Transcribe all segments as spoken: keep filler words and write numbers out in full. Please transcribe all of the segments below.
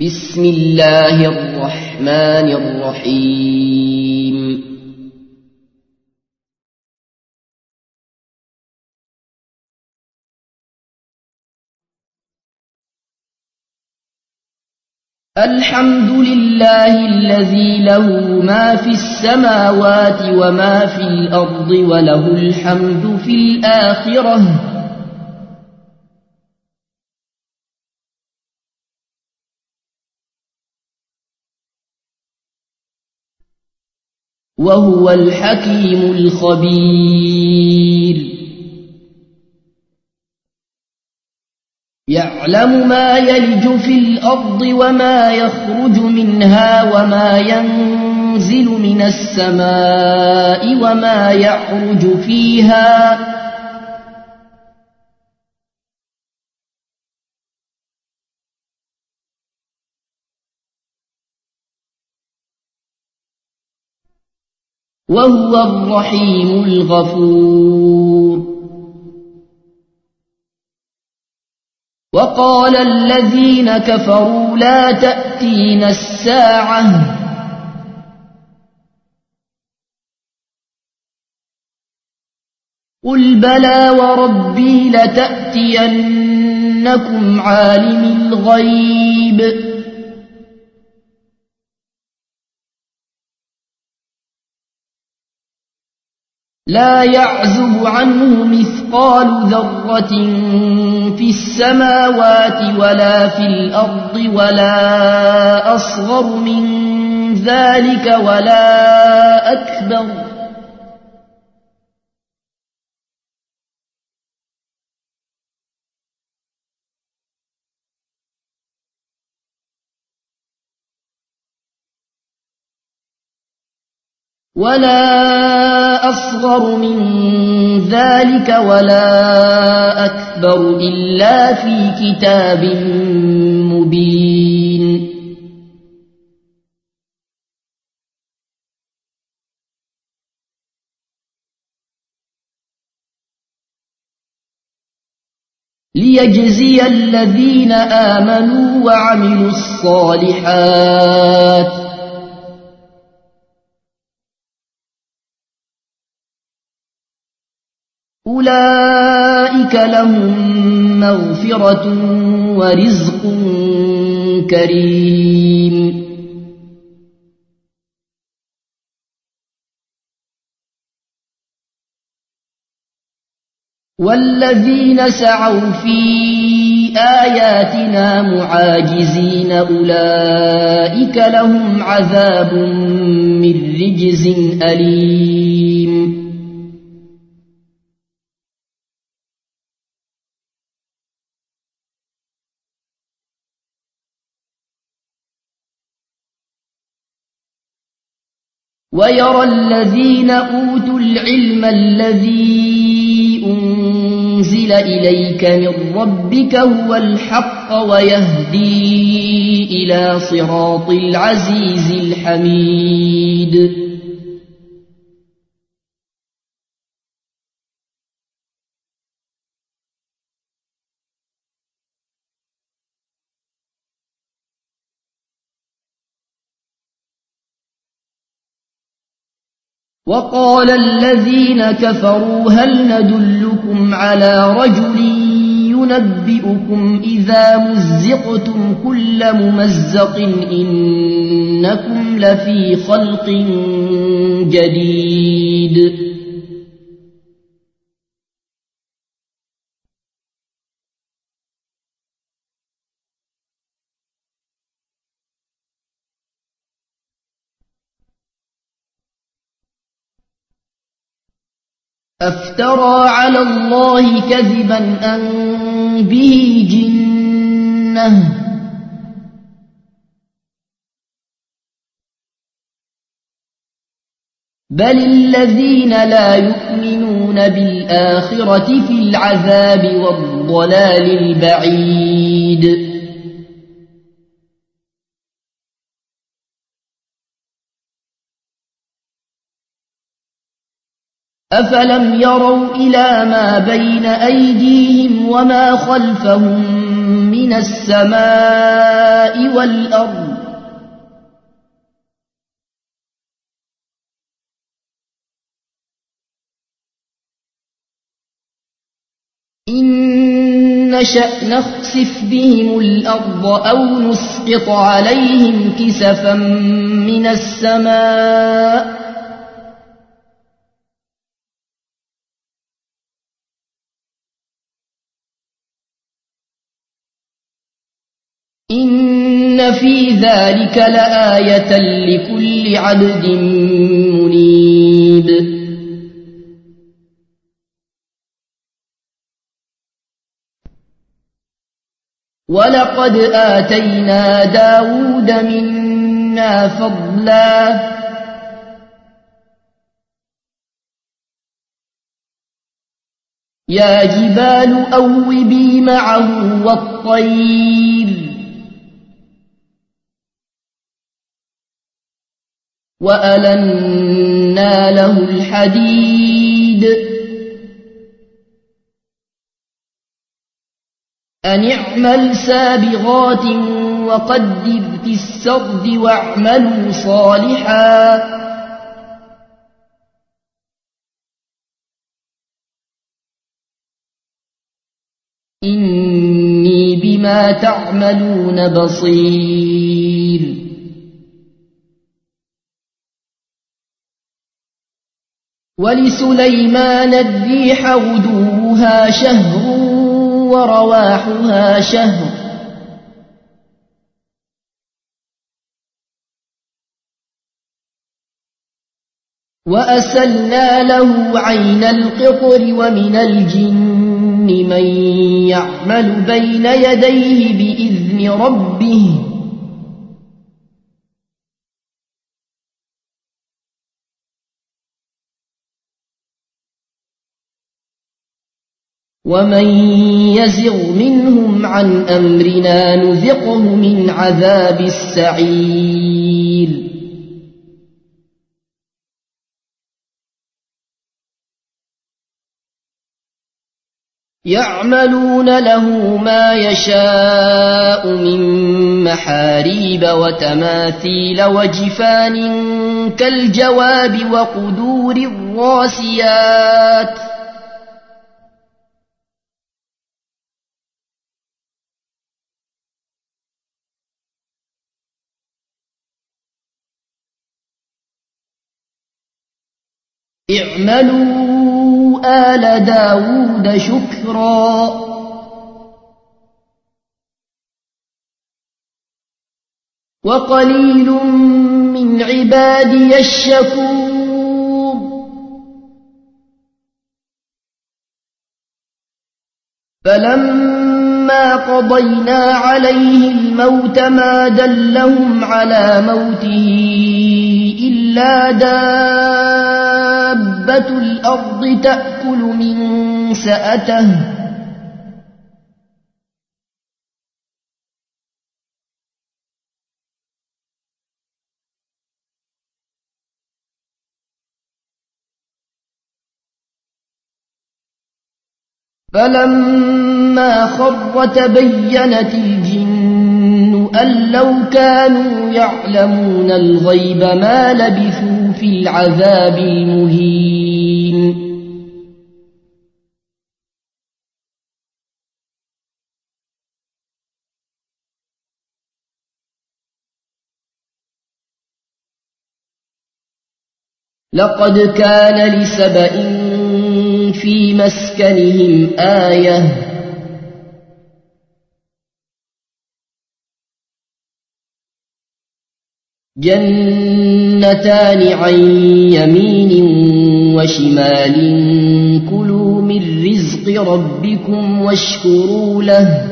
بسم الله الرحمن الرحيم الحمد لله الذي له ما في السماوات وما في الأرض وله الحمد في الآخرة وهو الحكيم الخبير يعلم ما يلج في الأرض وما يخرج منها وما ينزل من السماء وما يعرج فيها وهو الرحيم الغفور وقال الذين كفروا لا تأتينا الساعة قل بلى وربي لتأتينكم عالم الغيب لا يعزب عنه مثقال ذرة في السماوات ولا في الأرض ولا أصغر من ذلك ولا أكبر ولا أصغر من ذلك ولا أكبر إلا في كتاب مبين ليجزي الذين آمنوا وعملوا الصالحات أولئك لهم مغفرة ورزق كريم والذين سعوا في آياتنا معاجزين أولئك لهم عذاب من رجز أليم ويرى الذين أوتوا العلم الذي أنزل إليك من ربك هو الحق ويهدي إلى صراط العزيز الحميد وقال الذين كفروا هل ندلكم على رجل ينبئكم إذا مزقتم كل ممزق إنكم لفي خلق جديد أفترى على الله كذبا أن به جنة بل الذين لا يؤمنون بالآخرة في العذاب والضلال البعيد أفلم يروا إلى ما بين أيديهم وما خلفهم من من السماء والأرض إن نشأ نخسف بهم الأرض أو نسقط عليهم كسفا من السماء إن في ذلك لآية لكل عبد منيب ولقد آتينا داود منا فضلا يا جبال أوبي معه والطير وألنا له الحديد أن اعمل سابغات وقدر في السرد واعملوا صالحا إني بما تعملون بصير ولسليمان الريح غدوها شهر ورواحها شهر وأسلنا له عين القطر ومن الجن من يعمل بين يديه بإذن ربه ومن يزغ منهم عن أمرنا نذقه من عذاب السعير يعملون له ما يشاء من محاريب وتماثيل وجفان كالجواب وقدور الراسيات اعملوا آل داود شكرا وقليل من عبادي الشكور فلما قضينا عليه الموت ما دلهم على موته إلا دابة الأرض تأكل من سأته فلما خر تبينت الجن أن لو كانوا يعلمون الغيب ما لبثوا في العذاب المهين لقد كان لسبإ في مسكنهم آية جنتان عن يمين وشمال كلوا من رزق ربكم واشكروا له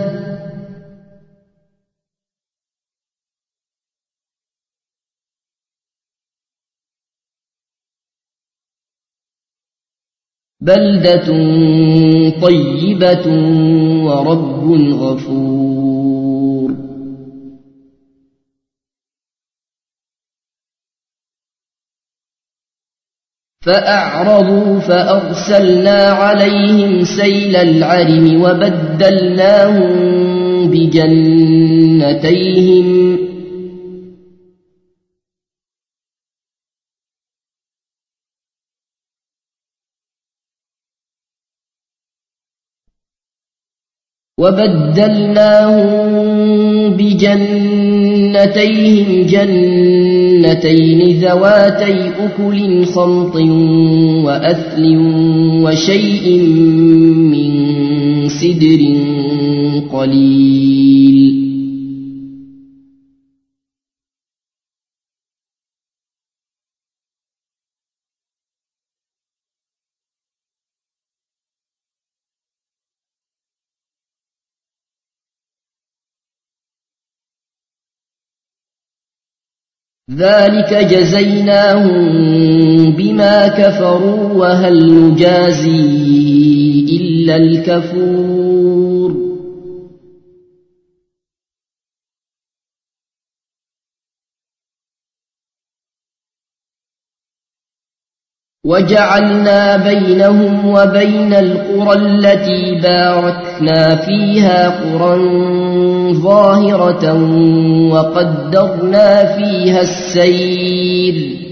بلدة طيبة ورب غفور فأعرضوا فأرسلنا عليهم سيل العرم وبدلناهم بجنتيهم وبدلناهم بجنتيهم جنتين ذواتي أكل خمط وأثل وشيء من سدر قليل ذلك جزيناهم بما كفروا وهل نجازي إلا الكفور وجعلنا بينهم وبين القرى التي باركنا فيها قرى ظاهرة وقدرنا فيها السير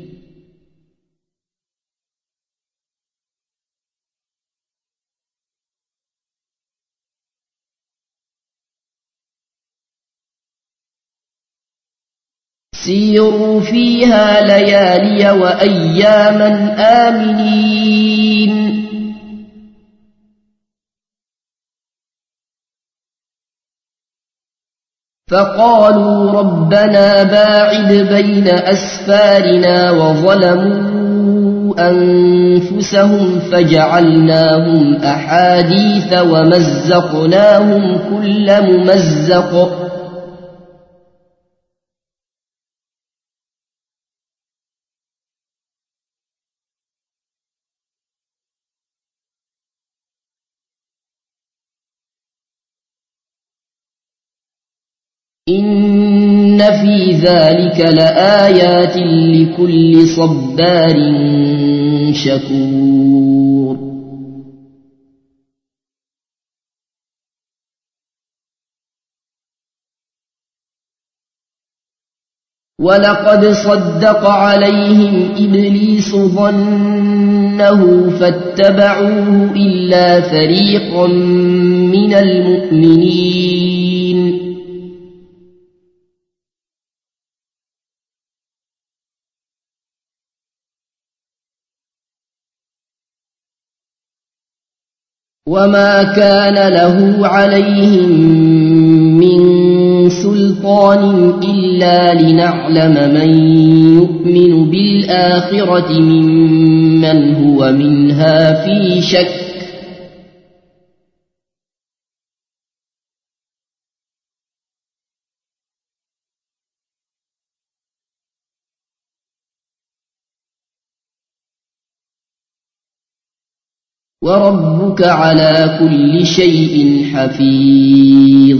سيروا فيها ليالي وأياما آمنين فقالوا ربنا باعد بين أسفارنا وظلموا أنفسهم فجعلناهم أحاديث ومزقناهم كل ممزق إن في ذلك لآيات لكل صبار شكور ولقد صدق عليهم إبليس ظنه فاتبعوه إلا فريقا من المؤمنين وما كان له عليهم من سلطان إلا لنعلم من يؤمن بالآخرة ممن هو منها في شك وربك على كل شيء حفيظ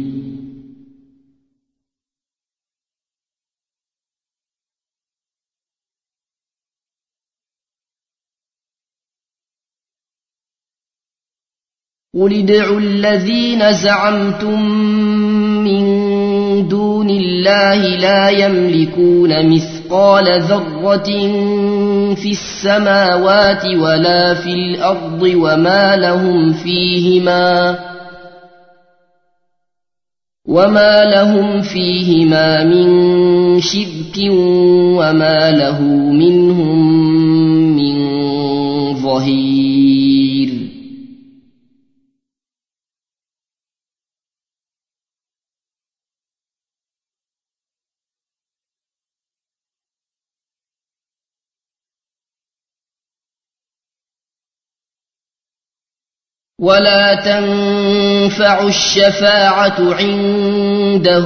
قل ادعوا الذين زعمتم من دون الله لا يملكون مثقال ذرة في السماوات ولا في الأرض وما لهم فيهما وما لهم فيهما من شرك وما له منهم من ظهير ولا تنفع الشفاعة عنده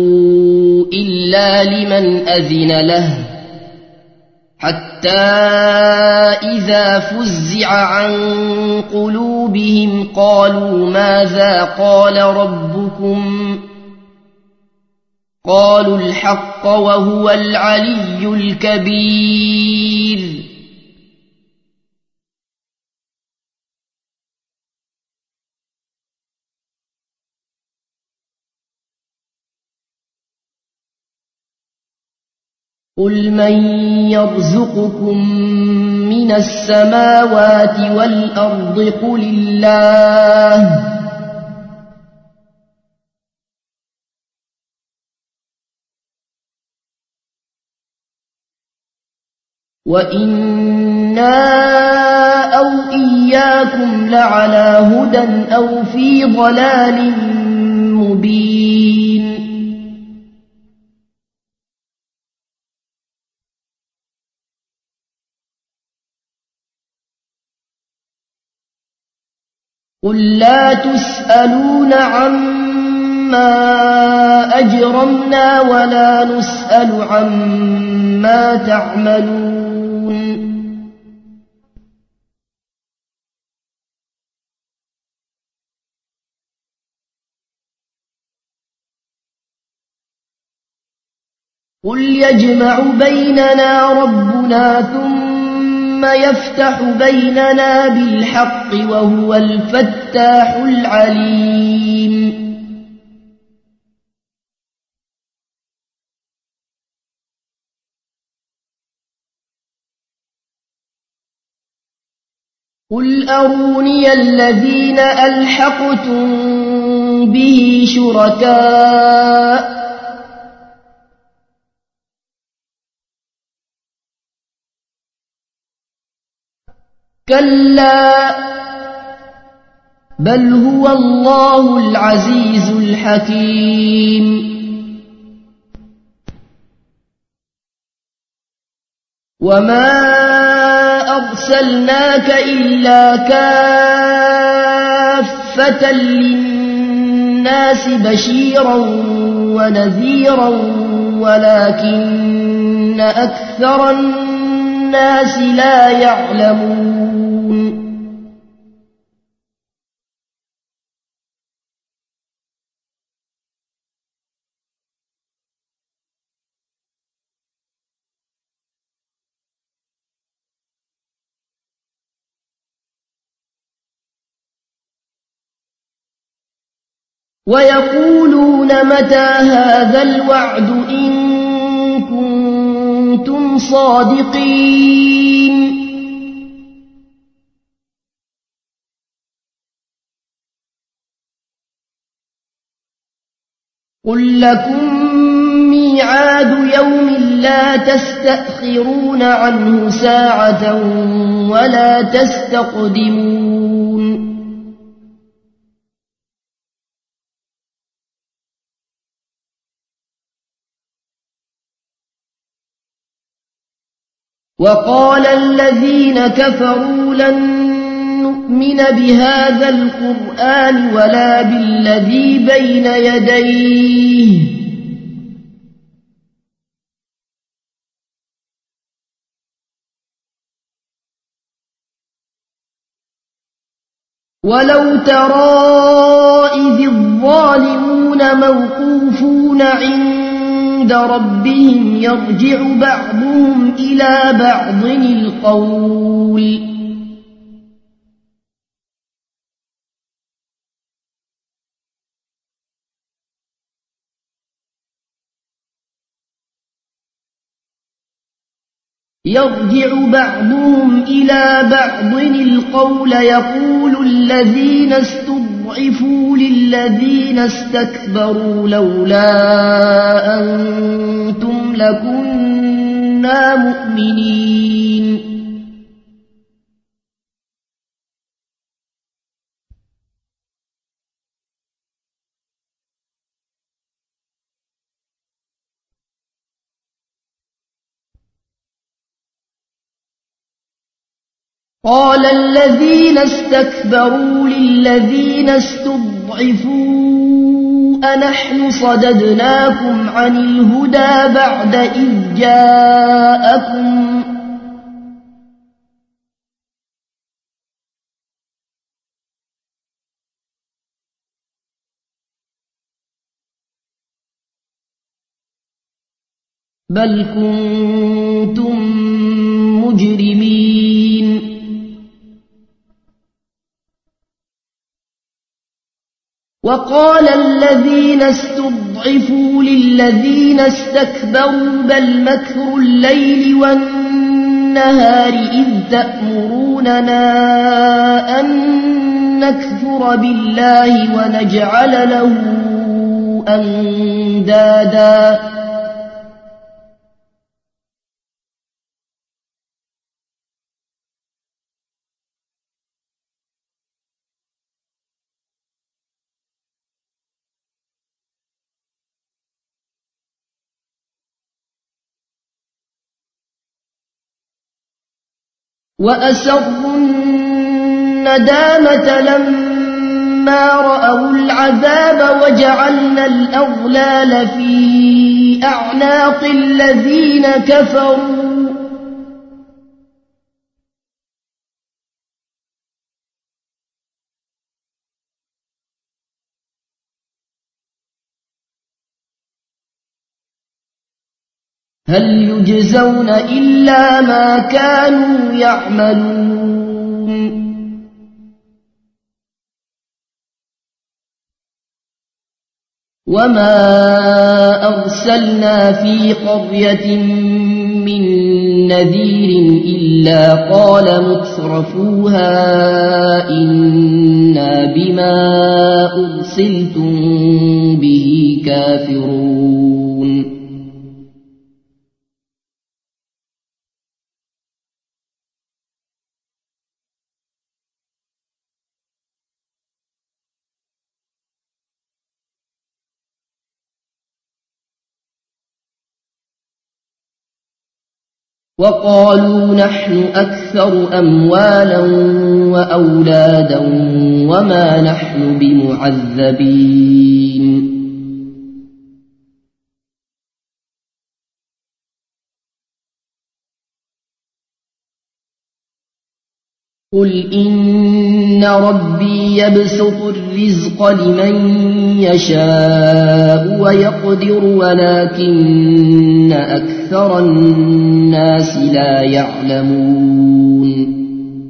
إلا لمن أذن له حتى إذا فزع عن قلوبهم قالوا ماذا قال ربكم قالوا الحق وهو العلي الكبير قل من يرزقكم من السماوات والأرض قل الله وإنا أو إياكم لعلى هدى أو في ضلال مبين قل لا تسألون عما أجرمنا ولا نسأل عما تعملون قل يجمع بيننا ربنا ثم يفتح بيننا بالحق وهو الفتاح العليم قل أروني الذين ألحقتم به شركاء كلا بل هو الله العزيز الحكيم وما أرسلناك إلا كافة للناس بشيرا ونذيرا ولكن أكثر الناس لا يعلمون ويقولون متى هذا الوعد إن كنتم صادقين قل لكم ميعاد يوم لا تستأخرون عنه ساعة ولا تستقدمون وقال الذين كفروا لن نؤمن بهذا القرآن ولا بالذي بين يديه ولو ترى إذ الظالمون موقوفون عند ربهم يرجع بعضهم إلى بعض القول يرجع بعضهم إلى بعض القول يقول الذين استضعفوا للذين استكبروا لولا أنتم لكنا مؤمنين قال الذين استكبروا للذين استضعفوا أنحن صددناكم عن الهدى بعد إذ جاءكم بل كنتم مجرمين وقال الذين استضعفوا للذين استكبروا بل مكر الليل والنهار إذ تأمروننا أن نكفر بالله ونجعل له أندادا وأسروا الندامة لما رأوا العذاب وجعلنا الأغلال في أعناق الذين كفروا هل يجزون إلا ما كانوا يعملون وما أرسلنا في قرية من نذير إلا قال مترفوها إنا بما أرسلتم به كافرون وقالوا نحن أكثر أموالا وأولادا وما نحن بمعذبين قل إن ربي يبسط الرزق لمن يشاء ويقدر ولكن أكثر الناس لا يعلمون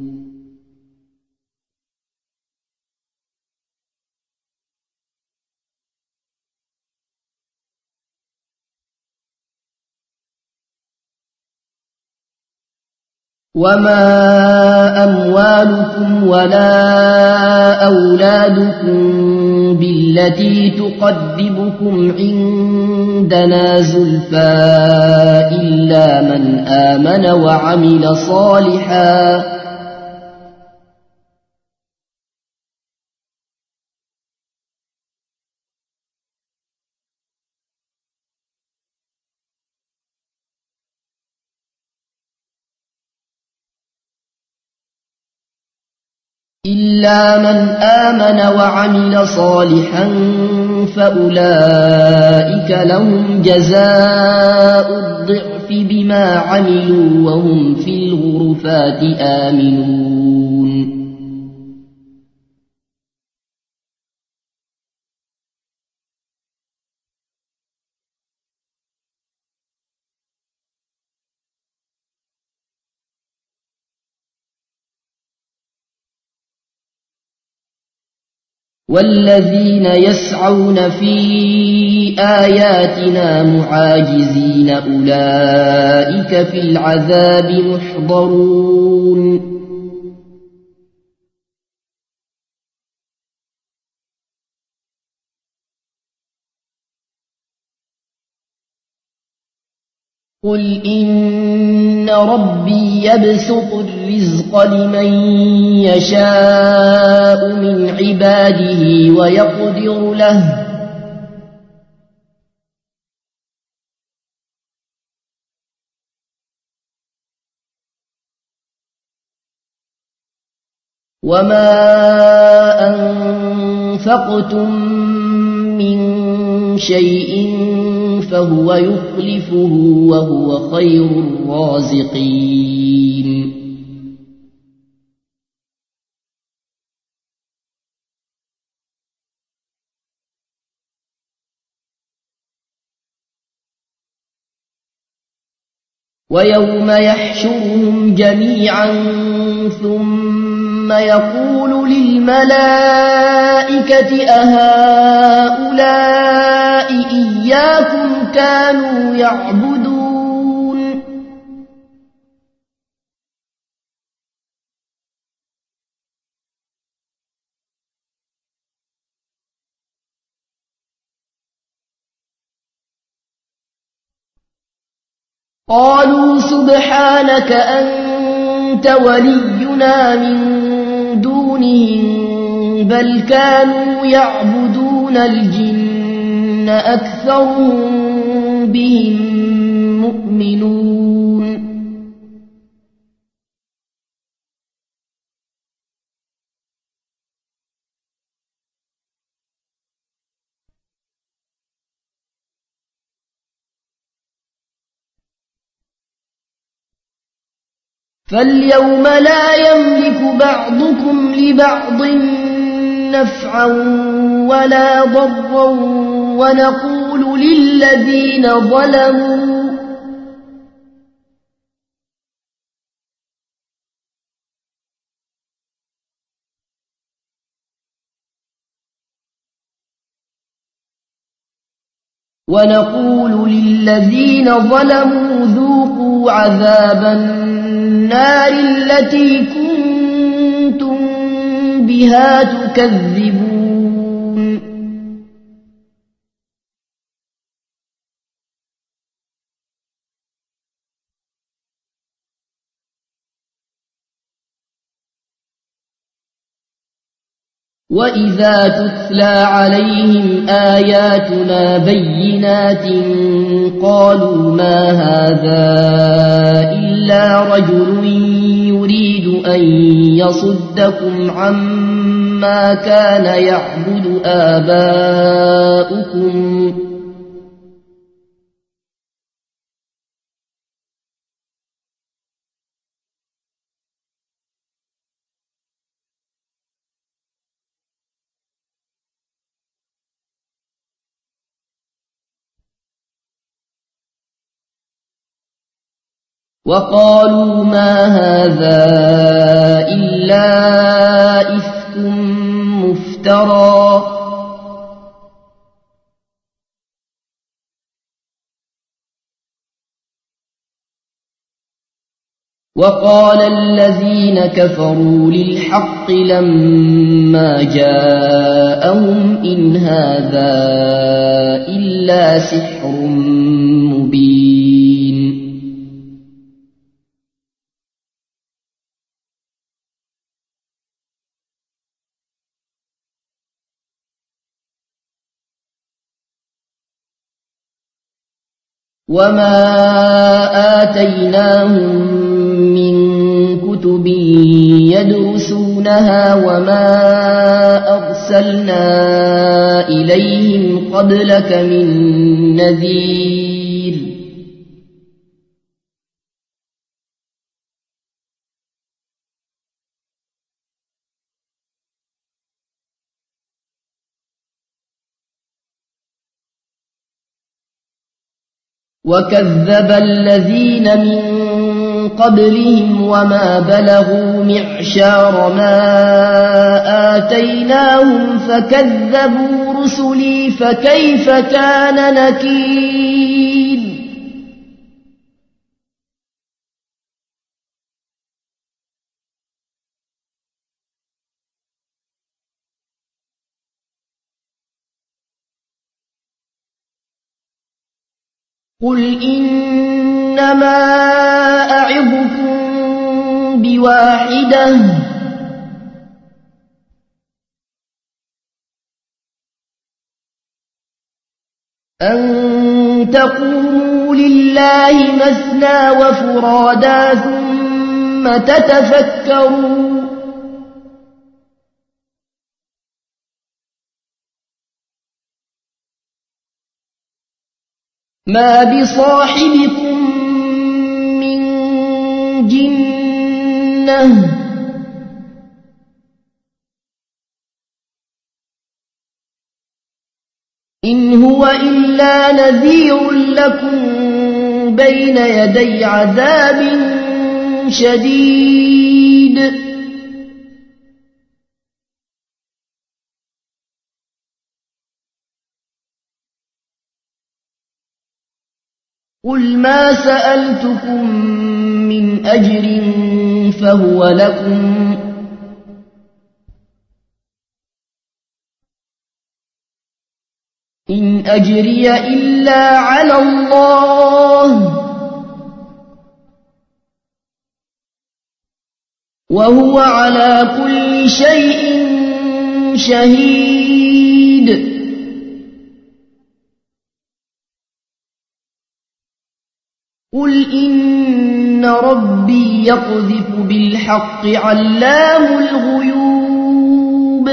وما أموالكم ولا أولادكم بالتي تقربكم عندنا زلفى إلا من آمن وعمل صالحا إلا من آمن وعمل صالحا فأولئك لهم جزاء الضعف بما عملوا وهم في الغرفات آمنون والذين يسعون في آياتنا معاجزين أولئك في العذاب محضرون قل إن ربي يبسط الرزق لمن يشاء من عباده ويقدر له وما أنفقتم من شيء فهو يخلفه وهو خير الرازقين ويوم يحشرهم جميعا ثم يقول للملائكة الملائكة أهؤلاء إياكم كانوا يعبدون قالوا سبحانك أنت ولينا من دونهم بل كانوا يعبدون الجن أكثرهم بهم مؤمنون فاليوم لا يملك بعضكم لبعض نفعا ولا ضرا ونقول للذين ظلموا ونقول للذين ظلموا ذوقوا عذاب النار التي كنتم بها تكذبون وإذا تتلى عليهم آياتنا بينات قالوا ما هذا إلا رجل يريد أن يصدكم عما كان يعبد آباؤكم وقالوا ما هذا إلا إفك مفترى وقال الذين كفروا للحق لما جاءهم إن هذا إلا سحر مبين وما آتيناهم من كتب يدرسونها وما أرسلنا إليهم قبلك من نذير وكذب الذين من قبلهم وما بلغوا معشار ما آتيناهم فكذبوا رسلي فكيف كان نكير قل إنما أعظكم بواحدة أن تقوموا لله مثنى وفرادا ثم تتفكروا ما بصاحبكم من جنة إن هو إلا نذير لكم بين يدي عذاب شديد قل ما سألتكم من أجر فهو لكم إن أجري إلا على الله وهو على كل شيء شهيد قل إن ربي يقذف بالحق علام الغيوب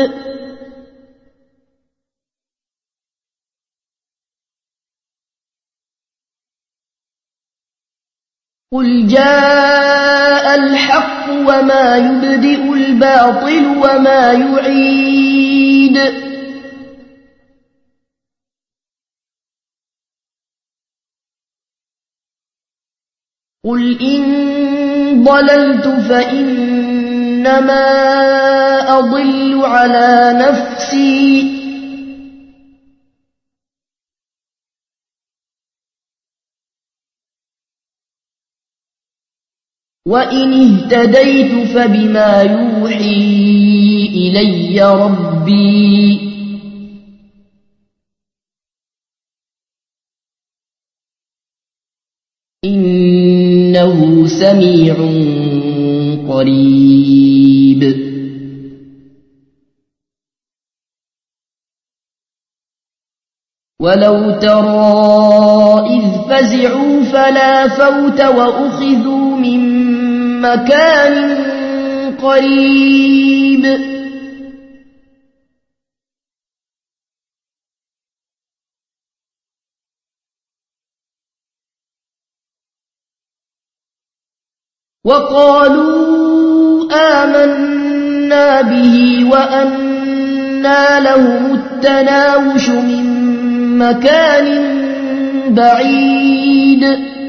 قل جاء الحق وما يبدئ الباطل وما يعيد قل إن ضللت فإنما أضل على نفسي وإن اهتديت فبما يوحي إلي ربي إنه سميع قريب ولو ترى إذ فزعوا فلا فوت وأخذوا من مكان قريب وقالوا آمنا به وأنى لهم التناوش من مكان بعيد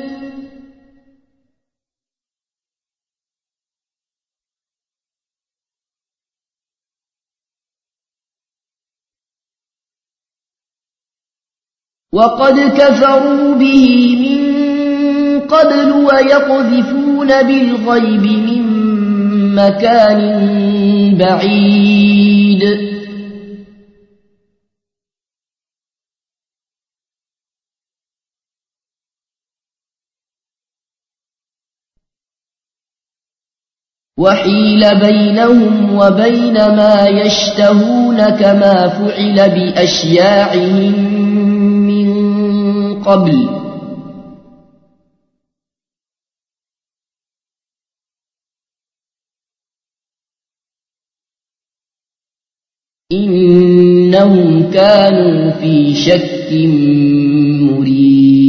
وقد كفروا به من قبل ويقذفون بالغيب من مكان بعيد وحيل بينهم وبين ما يشتهون كما فعل بأشياعهم من قبل إنهم كانوا في شك مريب